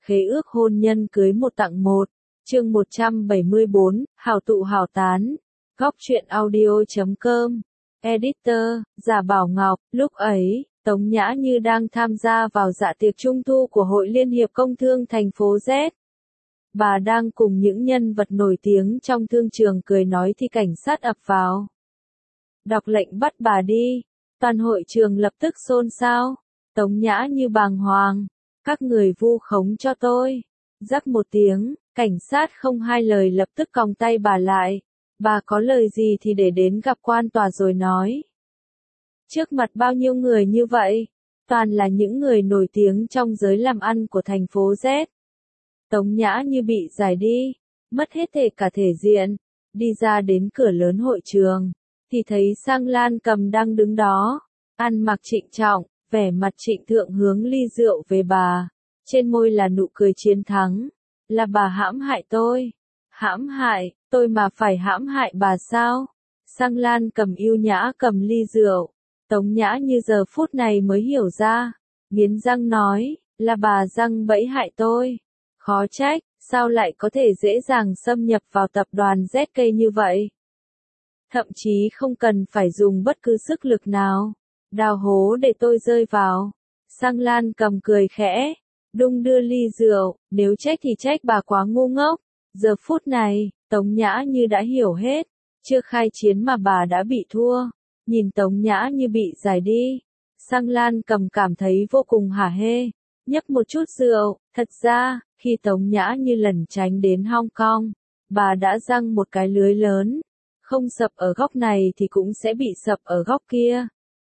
khế ước hôn nhân cưới một tặng một, chương 174, hảo tụ hảo tán, góc truyện audio.com, editor, Giả Bảo Ngọc, lúc ấy, Tống Nhã Như đang tham gia vào dạ tiệc trung thu của Hội Liên hiệp Công thương thành phố Z. Bà đang cùng những nhân vật nổi tiếng trong thương trường cười nói thì cảnh sát ập vào. Đọc lệnh bắt bà đi, toàn hội trường lập tức xôn xao. Tống Nhã Như bàng hoàng, các người vu khống cho tôi. Rắc một tiếng, cảnh sát không hai lời lập tức còng tay bà lại. Bà có lời gì thì để đến gặp quan tòa rồi nói. Trước mặt bao nhiêu người như vậy, toàn là những người nổi tiếng trong giới làm ăn của thành phố Z. Tống Nhã Như bị giải đi, mất hết cả thể diện, đi ra đến cửa lớn hội trường, thì thấy Sang Lan Cầm đang đứng đó, ăn mặc trịnh trọng, vẻ mặt trịnh thượng hướng ly rượu về bà, trên môi là nụ cười chiến thắng, là bà hãm hại tôi. Hãm hại, tôi mà phải hãm hại bà sao? Sang Lan Cầm yêu nhã cầm ly rượu, Tống Nhã Như giờ phút này mới hiểu ra, nghiến răng nói, là bà giăng bẫy hại tôi. Khó trách, sao lại có thể dễ dàng xâm nhập vào tập đoàn ZK như vậy? Thậm chí không cần phải dùng bất cứ sức lực nào, đào hố để tôi rơi vào. Sang Lan Cầm cười khẽ, đung đưa ly rượu, nếu trách thì trách bà quá ngu ngốc. Giờ phút này, Tống Nhã Như đã hiểu hết, chưa khai chiến mà bà đã bị thua. Nhìn Tống Nhã Như bị giải đi, Sang Lan Cầm cảm thấy vô cùng hả hê, nhấp một chút rượu. Thật ra, khi Tống Nhã Như lẩn tránh đến Hong Kong, bà đã giăng một cái lưới lớn, không sập ở góc này thì cũng sẽ bị sập ở góc kia.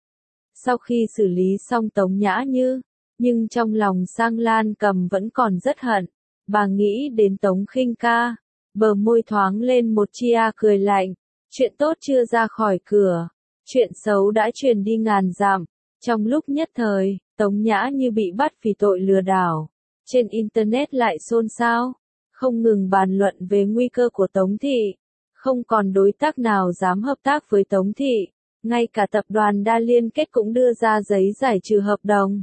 Sau khi xử lý xong Tống Nhã Như, nhưng trong lòng Sang Lan Cầm vẫn còn rất hận, bà nghĩ đến Tống Khinh Ca, bờ môi thoáng lên một chia cười lạnh, chuyện tốt chưa ra khỏi cửa, chuyện xấu đã truyền đi ngàn dặm. Trong lúc nhất thời, Tống Nhã Như bị bắt vì tội lừa đảo. Trên Internet lại xôn xao, không ngừng bàn luận về nguy cơ của Tống Thị. Không còn đối tác nào dám hợp tác với Tống Thị. Ngay cả tập đoàn Đa Liên Kết cũng đưa ra giấy giải trừ hợp đồng.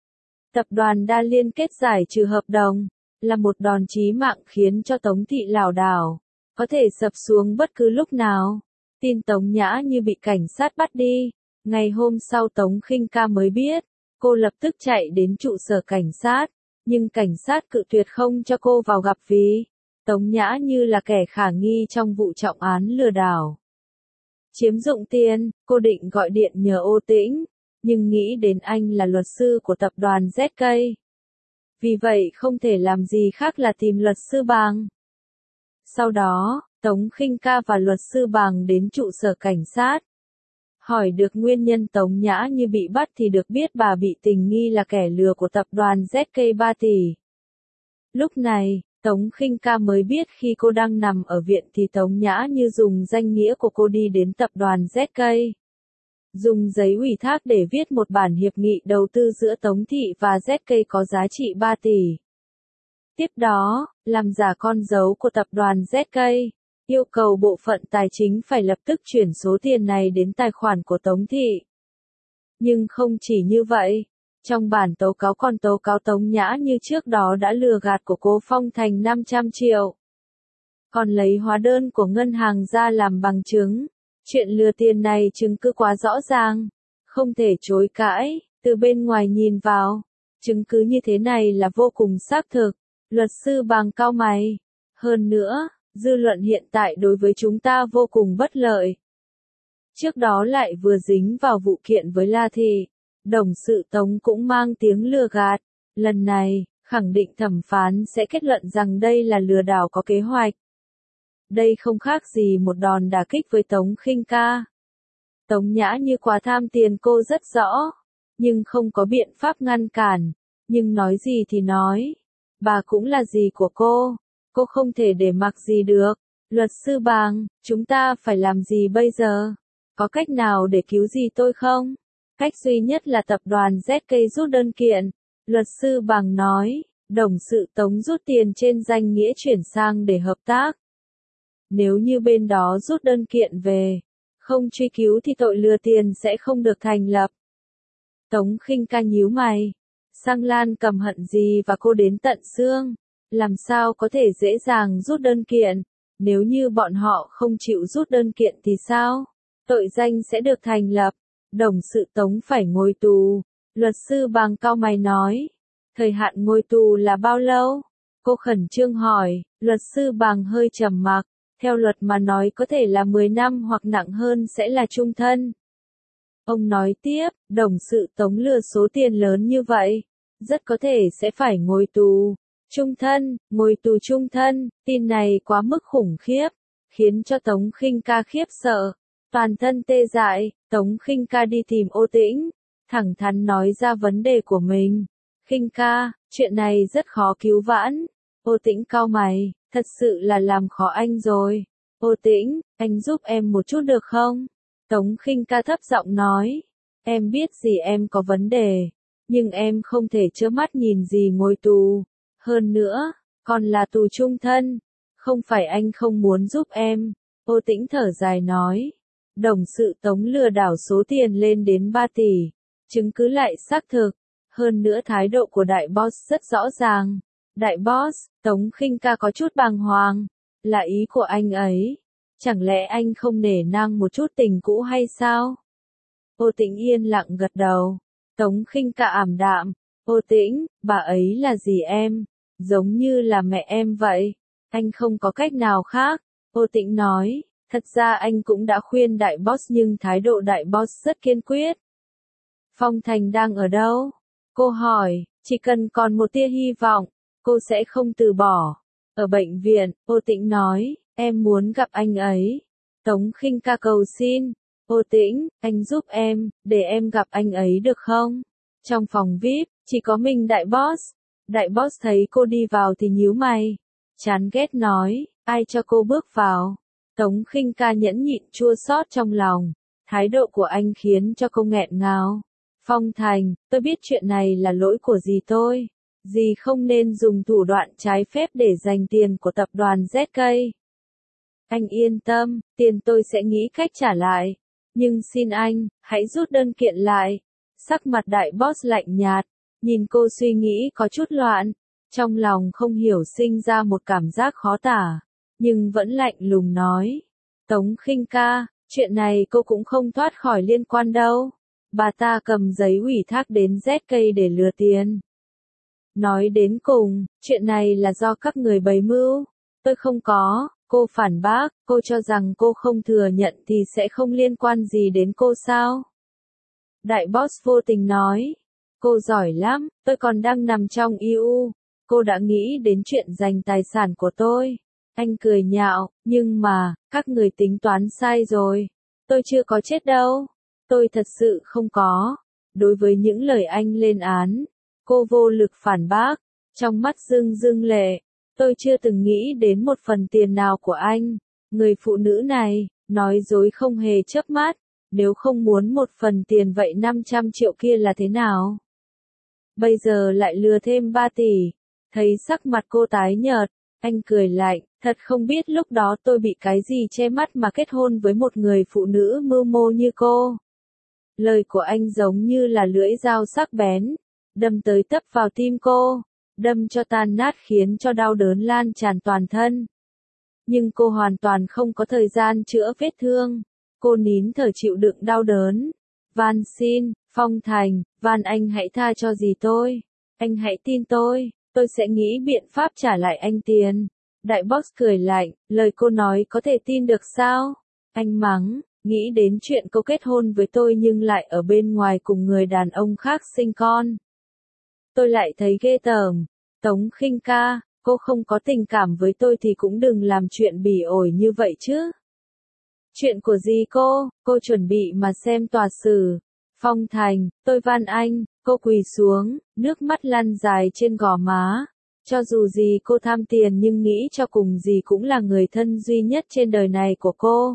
Tập đoàn Đa Liên Kết giải trừ hợp đồng, là một đòn chí mạng khiến cho Tống Thị lảo đảo, có thể sập xuống bất cứ lúc nào. Tin Tống Nhã Như bị cảnh sát bắt đi. Ngày hôm sau Tống Khinh Ca mới biết, cô lập tức chạy đến trụ sở cảnh sát, nhưng cảnh sát cự tuyệt không cho cô vào gặp vì Tống Nhã Như là kẻ khả nghi trong vụ trọng án lừa đảo. Chiếm dụng tiền, cô định gọi điện nhờ Ô Tĩnh, nhưng nghĩ đến anh là luật sư của tập đoàn ZK. Vì vậy không thể làm gì khác là tìm luật sư Bàng. Sau đó, Tống Khinh Ca và luật sư Bàng đến trụ sở cảnh sát. Hỏi được nguyên nhân Tống Nhã Như bị bắt thì được biết bà bị tình nghi là kẻ lừa của tập đoàn ZK 3 tỷ. Lúc này, Tống Khinh Ca mới biết khi cô đang nằm ở viện thì Tống Nhã Như dùng danh nghĩa của cô đi đến tập đoàn ZK. Dùng giấy ủy thác để viết một bản hiệp nghị đầu tư giữa Tống Thị và ZK có giá trị 3 tỷ. Tiếp đó, làm giả con dấu của tập đoàn ZK. Yêu cầu bộ phận tài chính phải lập tức chuyển số tiền này đến tài khoản của Tống Thị. Nhưng không chỉ như vậy, trong bản tố cáo còn tố cáo Tống Nhã Như trước đó đã lừa gạt của Cố Phong Thành 500 triệu. Còn lấy hóa đơn của ngân hàng ra làm bằng chứng. Chuyện lừa tiền này chứng cứ quá rõ ràng, không thể chối cãi, từ bên ngoài nhìn vào. Chứng cứ như thế này là vô cùng xác thực. Luật sư Bàng cau mày. Hơn nữa, dư luận hiện tại đối với chúng ta vô cùng bất lợi. Trước đó lại vừa dính vào vụ kiện với La Thị, đồng sự Tống cũng mang tiếng lừa gạt. Lần này, khẳng định thẩm phán sẽ kết luận rằng đây là lừa đảo có kế hoạch. Đây không khác gì một đòn đả kích với Tống Khinh Ca. Tống Nhã Như quá tham tiền cô rất rõ, nhưng không có biện pháp ngăn cản. Nhưng nói gì thì nói, bà cũng là dì của cô không thể để mặc gì được. Luật sư Bàng, chúng ta phải làm gì bây giờ? Có cách nào để cứu gì tôi không? Cách duy nhất là tập đoàn ZK rút đơn kiện. Luật sư Bàng nói, đồng sự Tống rút tiền trên danh nghĩa chuyển sang để hợp tác. Nếu như bên đó rút đơn kiện về, không truy cứu thì tội lừa tiền sẽ không được thành lập. Tống Khinh Ca nhíu mày. Sang Lan cầm hận gì và cô đến tận xương, làm sao có thể dễ dàng rút đơn kiện, nếu như bọn họ không chịu rút đơn kiện thì sao? Tội danh sẽ được thành lập, đồng sự Tống phải ngồi tù, luật sư Bàng cau mày nói. Thời hạn ngồi tù là bao lâu? Cô khẩn trương hỏi, luật sư Bàng hơi trầm mặc, theo luật mà nói có thể là 10 năm hoặc nặng hơn sẽ là chung thân. Ông nói tiếp, đồng sự Tống lừa số tiền lớn như vậy, rất có thể sẽ phải ngồi tù. Chung thân, ngồi tù chung thân, tin này quá mức khủng khiếp, khiến cho Tống Khinh Ca khiếp sợ, toàn thân tê dại. Tống Khinh Ca đi tìm Ô Tĩnh, thẳng thắn nói ra vấn đề của mình. Khinh Ca, chuyện này rất khó cứu vãn. Ô Tĩnh cau mày, thật sự là làm khó anh rồi. Ô Tĩnh, anh giúp em một chút được không? Tống Khinh Ca thấp giọng nói, em biết gì em có vấn đề, nhưng em không thể trơ mắt nhìn gì ngồi tù. Hơn nữa, còn là tù chung thân, không phải anh không muốn giúp em. Ô Tĩnh thở dài nói, đồng sự Tống lừa đảo số tiền lên đến 3 tỷ, chứng cứ lại xác thực, hơn nữa thái độ của đại boss rất rõ ràng. Đại boss, Tống Khinh Ca có chút bàng hoàng, là ý của anh ấy, chẳng lẽ anh không nể nang một chút tình cũ hay sao? Ô Tĩnh yên lặng gật đầu, Tống Khinh Ca ảm đạm, Ô Tĩnh, bà ấy là gì em? Giống như là mẹ em vậy, anh không có cách nào khác. Ô Tĩnh nói, thật ra anh cũng đã khuyên đại boss nhưng thái độ đại boss rất kiên quyết. Phong Thành đang ở đâu? Cô hỏi, chỉ cần còn một tia hy vọng, cô sẽ không từ bỏ. Ở bệnh viện, Ô Tĩnh nói, em muốn gặp anh ấy. Tống Khinh Ca cầu xin, Ô Tĩnh, anh giúp em, để em gặp anh ấy được không? Trong phòng VIP, chỉ có mình đại boss. Đại boss thấy cô đi vào thì nhíu mày, chán ghét nói, ai cho cô bước vào? Tống Khinh Ca nhẫn nhịn chua xót trong lòng, thái độ của anh khiến cho cô nghẹn ngào. Phong Thành, tôi biết chuyện này là lỗi của dì tôi. Dì không nên dùng thủ đoạn trái phép để giành tiền của tập đoàn ZK. Anh yên tâm, tiền tôi sẽ nghĩ cách trả lại. Nhưng xin anh, hãy rút đơn kiện lại. Sắc mặt đại boss lạnh nhạt, nhìn cô suy nghĩ có chút loạn. Trong lòng không hiểu sinh ra một cảm giác khó tả, nhưng vẫn lạnh lùng nói. Tống Khinh Ca, chuyện này cô cũng không thoát khỏi liên quan đâu. Bà ta cầm giấy ủy thác đến ZK để lừa tiền. Nói đến cùng, chuyện này là do các người bày mưu. Tôi không có, cô phản bác, cô cho rằng cô không thừa nhận thì sẽ không liên quan gì đến cô sao? Đại boss vô tình nói, cô giỏi lắm, tôi còn đang nằm trong IU, cô đã nghĩ đến chuyện giành tài sản của tôi. Anh cười nhạo, nhưng mà, các người tính toán sai rồi. Tôi chưa có chết đâu. Tôi thật sự không có. Đối với những lời anh lên án, cô vô lực phản bác, trong mắt rưng rưng lệ. Tôi chưa từng nghĩ đến một phần tiền nào của anh. Người phụ nữ này, nói dối không hề chớp mắt. Nếu không muốn một phần tiền vậy 500 triệu kia là thế nào? Bây giờ lại lừa thêm 3 tỷ. Thấy sắc mặt cô tái nhợt, anh cười lạnh, thật không biết lúc đó tôi bị cái gì che mắt mà kết hôn với một người phụ nữ mưu mô như cô. Lời của anh giống như là lưỡi dao sắc bén, đâm tới tấp vào tim cô, đâm cho tan nát khiến cho đau đớn lan tràn toàn thân. Nhưng cô hoàn toàn không có thời gian chữa vết thương, cô nín thở chịu đựng đau đớn. Van xin, Phong Thành, van anh hãy tha cho dì tôi, anh hãy tin tôi sẽ nghĩ biện pháp trả lại anh tiền. Đại boss cười lạnh, lời cô nói có thể tin được sao? Anh mắng, nghĩ đến chuyện cô kết hôn với tôi nhưng lại ở bên ngoài cùng người đàn ông khác sinh con. Tôi lại thấy ghê tởm. Tống Khinh Ca, cô không có tình cảm với tôi thì cũng đừng làm chuyện bỉ ổi như vậy chứ. Chuyện của gì cô chuẩn bị mà xem tòa xử. Phong Thành, tôi van anh, cô quỳ xuống, nước mắt lăn dài trên gò má. Cho dù gì cô tham tiền nhưng nghĩ cho cùng gì cũng là người thân duy nhất trên đời này của cô.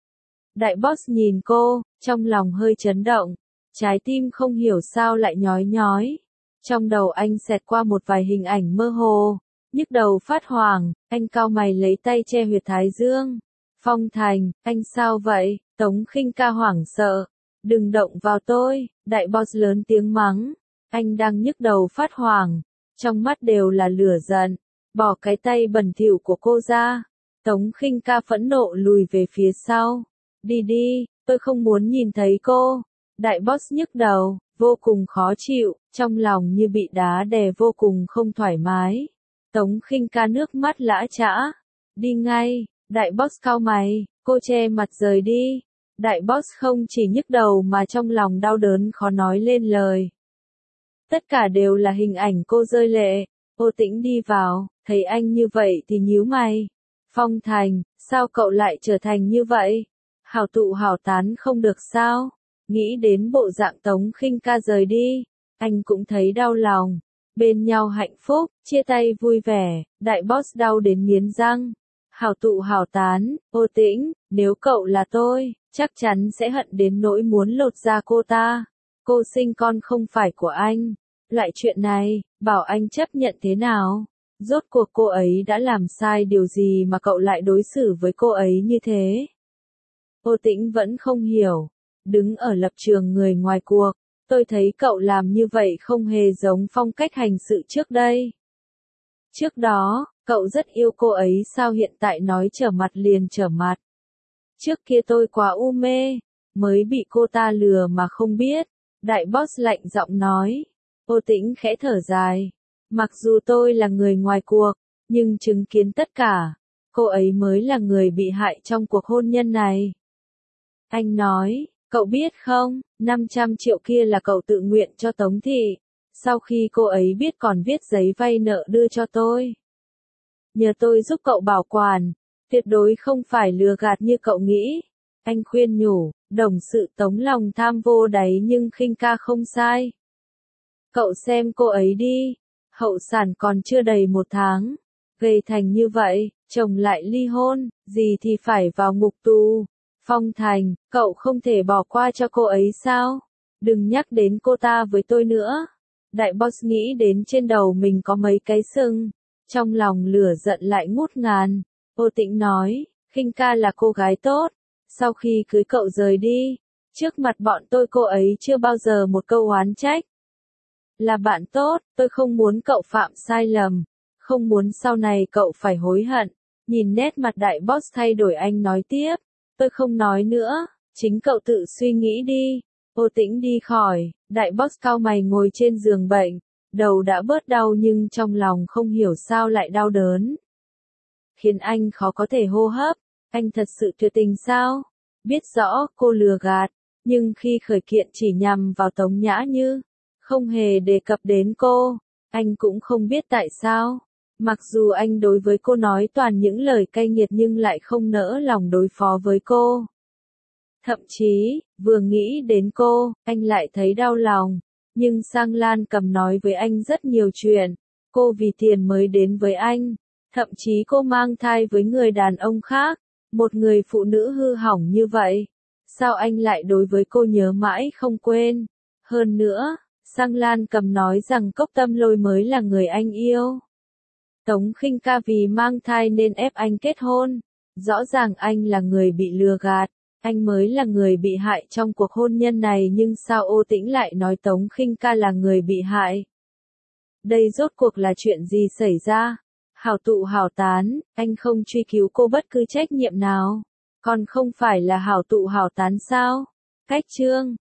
Đại boss nhìn cô, trong lòng hơi chấn động, trái tim không hiểu sao lại nhói nhói. Trong đầu anh xẹt qua một vài hình ảnh mơ hồ, nhức đầu phát hoảng, anh cau mày lấy tay che huyệt thái dương. Phong Thành, anh sao vậy? Tống Khinh Ca hoảng sợ. Đừng động vào tôi, đại boss lớn tiếng mắng. Anh đang nhức đầu phát hoảng, trong mắt đều là lửa giận, bỏ cái tay bẩn thỉu của cô ra. Tống Khinh Ca phẫn nộ lùi về phía sau. Đi đi, tôi không muốn nhìn thấy cô. Đại boss nhức đầu, vô cùng khó chịu, trong lòng như bị đá đè vô cùng không thoải mái. Tống Khinh Ca nước mắt lã chã. Đi ngay, đại boss cau mày, cô che mặt rời đi. Đại boss không chỉ nhức đầu mà trong lòng đau đớn khó nói lên lời. Tất cả đều là hình ảnh cô rơi lệ. Ô Tĩnh đi vào, thấy anh như vậy thì nhíu mày. Phong Thành, sao cậu lại trở thành như vậy? Hảo tụ hảo tán không được sao? Nghĩ đến bộ dạng Tống Khinh Ca rời đi, anh cũng thấy đau lòng. Bên nhau hạnh phúc, chia tay vui vẻ, đại boss đau đến nghiến răng. Hảo tụ hảo tán, Ô Tĩnh, nếu cậu là tôi, chắc chắn sẽ hận đến nỗi muốn lột da cô ta. Cô sinh con không phải của anh. Loại chuyện này, bảo anh chấp nhận thế nào? Rốt cuộc cô ấy đã làm sai điều gì mà cậu lại đối xử với cô ấy như thế? Ô Tĩnh vẫn không hiểu. Đứng ở lập trường người ngoài cuộc, tôi thấy cậu làm như vậy không hề giống phong cách hành sự trước đây. Trước đó, cậu rất yêu cô ấy sao hiện tại nói trở mặt liền trở mặt. Trước kia tôi quá u mê, mới bị cô ta lừa mà không biết. Đại boss lạnh giọng nói. Ô Tĩnh khẽ thở dài. Mặc dù tôi là người ngoài cuộc, nhưng chứng kiến tất cả, cô ấy mới là người bị hại trong cuộc hôn nhân này. Anh nói, cậu biết không, 500 triệu kia là cậu tự nguyện cho Tống Thị. Sau khi cô ấy biết còn viết giấy vay nợ đưa cho tôi. Nhờ tôi giúp cậu bảo quản, tuyệt đối không phải lừa gạt như cậu nghĩ. Anh khuyên nhủ, đồng sự Tống lòng tham vô đáy nhưng Khinh Ca không sai. Cậu xem cô ấy đi, hậu sản còn chưa đầy 1 tháng, gây thành như vậy, chồng lại ly hôn, gì thì phải vào ngục tù. Phong Thành, cậu không thể bỏ qua cho cô ấy sao? Đừng nhắc đến cô ta với tôi nữa. Đại boss nghĩ đến trên đầu mình có mấy cái sưng, trong lòng lửa giận lại ngút ngàn. Ô Tĩnh nói, Khinh Ca là cô gái tốt, sau khi cưới cậu rời đi, trước mặt bọn tôi cô ấy chưa bao giờ một câu oán trách. Là bạn tốt, tôi không muốn cậu phạm sai lầm, không muốn sau này cậu phải hối hận. Nhìn nét mặt đại boss thay đổi anh nói tiếp, tôi không nói nữa, chính cậu tự suy nghĩ đi. Ô Tĩnh đi khỏi, đại boss cau mày ngồi trên giường bệnh, đầu đã bớt đau nhưng trong lòng không hiểu sao lại đau đớn. Khiến anh khó có thể hô hấp, anh thật sự tuyệt tình sao? Biết rõ cô lừa gạt, nhưng khi khởi kiện chỉ nhằm vào Tống Nhã Như, không hề đề cập đến cô, anh cũng không biết tại sao. Mặc dù anh đối với cô nói toàn những lời cay nghiệt nhưng lại không nỡ lòng đối phó với cô. Thậm chí, vừa nghĩ đến cô, anh lại thấy đau lòng. Nhưng Sang Lan Cầm nói với anh rất nhiều chuyện. Cô vì tiền mới đến với anh. Thậm chí cô mang thai với người đàn ông khác. Một người phụ nữ hư hỏng như vậy. Sao anh lại đối với cô nhớ mãi không quên? Hơn nữa, Sang Lan Cầm nói rằng Cốc Tâm Lôi mới là người anh yêu. Tống Khinh Ca vì mang thai nên ép anh kết hôn. Rõ ràng anh là người bị lừa gạt. Anh mới là người bị hại trong cuộc hôn nhân này nhưng sao Ô Tĩnh lại nói Tống Khinh Ca là người bị hại? Đây rốt cuộc là chuyện gì xảy ra? Hảo tụ hảo tán, anh không truy cứu cô bất cứ trách nhiệm nào. Còn không phải là hảo tụ hảo tán sao? Cách chương